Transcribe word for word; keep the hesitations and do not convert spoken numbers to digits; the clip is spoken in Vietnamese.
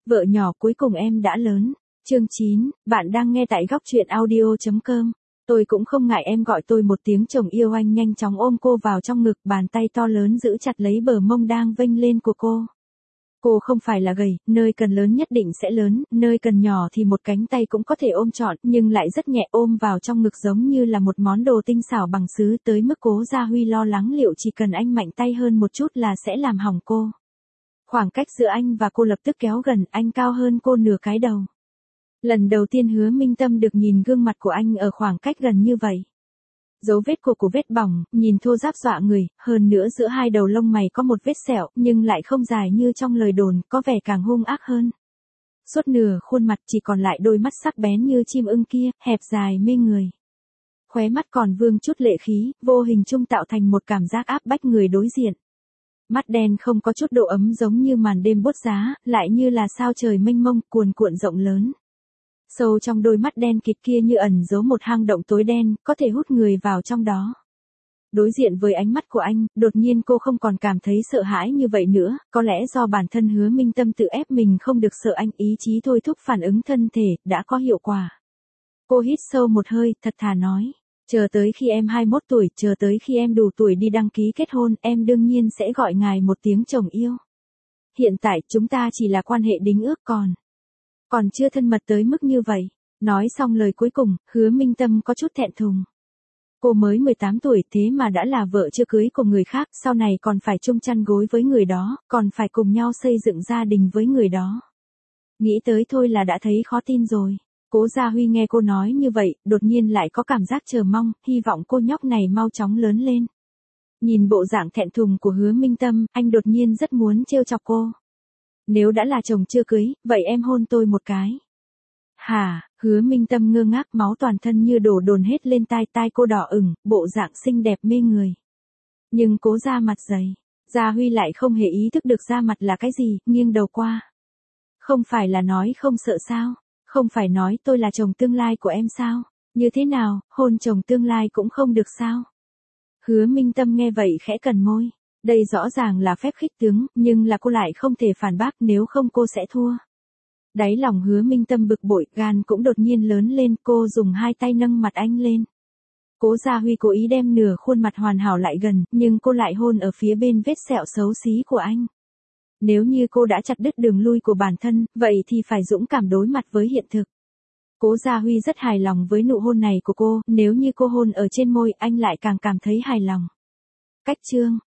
Vợ nhỏ cuối cùng em đã lớn. Chương chín, bạn đang nghe tại góc truyện audio.com. Tôi cũng không ngại em gọi tôi một tiếng chồng yêu. Anh nhanh chóng ôm cô vào trong ngực, bàn tay to lớn giữ chặt lấy bờ mông đang vênh lên của cô. Cô không phải là gầy, nơi cần lớn nhất định sẽ lớn, nơi cần nhỏ thì một cánh tay cũng có thể ôm trọn, nhưng lại rất nhẹ, ôm vào trong ngực giống như là một món đồ tinh xảo bằng sứ, tới mức Cố Gia Huy lo lắng liệu chỉ cần anh mạnh tay hơn một chút là sẽ làm hỏng cô. Khoảng cách giữa anh và cô lập tức kéo gần, anh cao hơn cô nửa cái đầu. Lần đầu tiên Hứa Minh Tâm được nhìn gương mặt của anh ở khoảng cách gần như vậy. Dấu vết của của vết bỏng, nhìn thô ráp dọa người, hơn nữa giữa hai đầu lông mày có một vết sẹo, nhưng lại không dài như trong lời đồn, có vẻ càng hung ác hơn. Suốt nửa khuôn mặt chỉ còn lại đôi mắt sắc bén như chim ưng kia, hẹp dài mê người. Khóe mắt còn vương chút lệ khí, vô hình chung tạo thành một cảm giác áp bách người đối diện. Mắt đen không có chút độ ấm giống như màn đêm buốt giá, lại như là sao trời mênh mông, cuồn cuộn rộng lớn. Sâu trong đôi mắt đen kịt kia như ẩn giấu một hang động tối đen, có thể hút người vào trong đó. Đối diện với ánh mắt của anh, đột nhiên cô không còn cảm thấy sợ hãi như vậy nữa, có lẽ do bản thân Hứa Minh Tâm tự ép mình không được sợ anh, ý chí thôi thúc phản ứng thân thể, đã có hiệu quả. Cô hít sâu một hơi, thật thà nói, chờ tới khi em hai mươi mốt tuổi, chờ tới khi em đủ tuổi đi đăng ký kết hôn, em đương nhiên sẽ gọi ngài một tiếng chồng yêu. Hiện tại, chúng ta chỉ là quan hệ đính ước còn. Còn chưa thân mật tới mức như vậy. Nói xong lời cuối cùng, Hứa Minh Tâm có chút thẹn thùng. Cô mới mười tám tuổi thế mà đã là vợ chưa cưới của người khác, sau này còn phải chung chăn gối với người đó, còn phải cùng nhau xây dựng gia đình với người đó. Nghĩ tới thôi là đã thấy khó tin rồi. Cố Gia Huy nghe cô nói như vậy, đột nhiên lại có cảm giác chờ mong, hy vọng cô nhóc này mau chóng lớn lên. Nhìn bộ dạng thẹn thùng của Hứa Minh Tâm, anh đột nhiên rất muốn trêu chọc cô. Nếu đã là chồng chưa cưới, vậy em hôn tôi một cái. Hả, Hứa Minh Tâm ngơ ngác, máu toàn thân như đổ dồn hết lên tai, tai cô đỏ ửng, bộ dạng xinh đẹp mê người. Nhưng Cố ra mặt dày. Gia Huy lại không hề ý thức được da mặt là cái gì, nghiêng đầu qua. Không phải là nói không sợ sao? Không phải nói tôi là chồng tương lai của em sao? Như thế nào, hôn chồng tương lai cũng không được sao? Hứa Minh Tâm nghe vậy khẽ cần môi. Đây rõ ràng là phép khích tướng, nhưng là cô lại không thể phản bác, nếu không cô sẽ thua. Đáy lòng Hứa Minh Tâm bực bội, gan cũng đột nhiên lớn lên, cô dùng hai tay nâng mặt anh lên. Cố Gia Huy cố ý đem nửa khuôn mặt hoàn hảo lại gần, nhưng cô lại hôn ở phía bên vết sẹo xấu xí của anh. Nếu như cô đã chặt đứt đường lui của bản thân, vậy thì phải dũng cảm đối mặt với hiện thực. Cố Gia Huy rất hài lòng với nụ hôn này của cô, nếu như cô hôn ở trên môi, anh lại càng cảm thấy hài lòng. Cách chương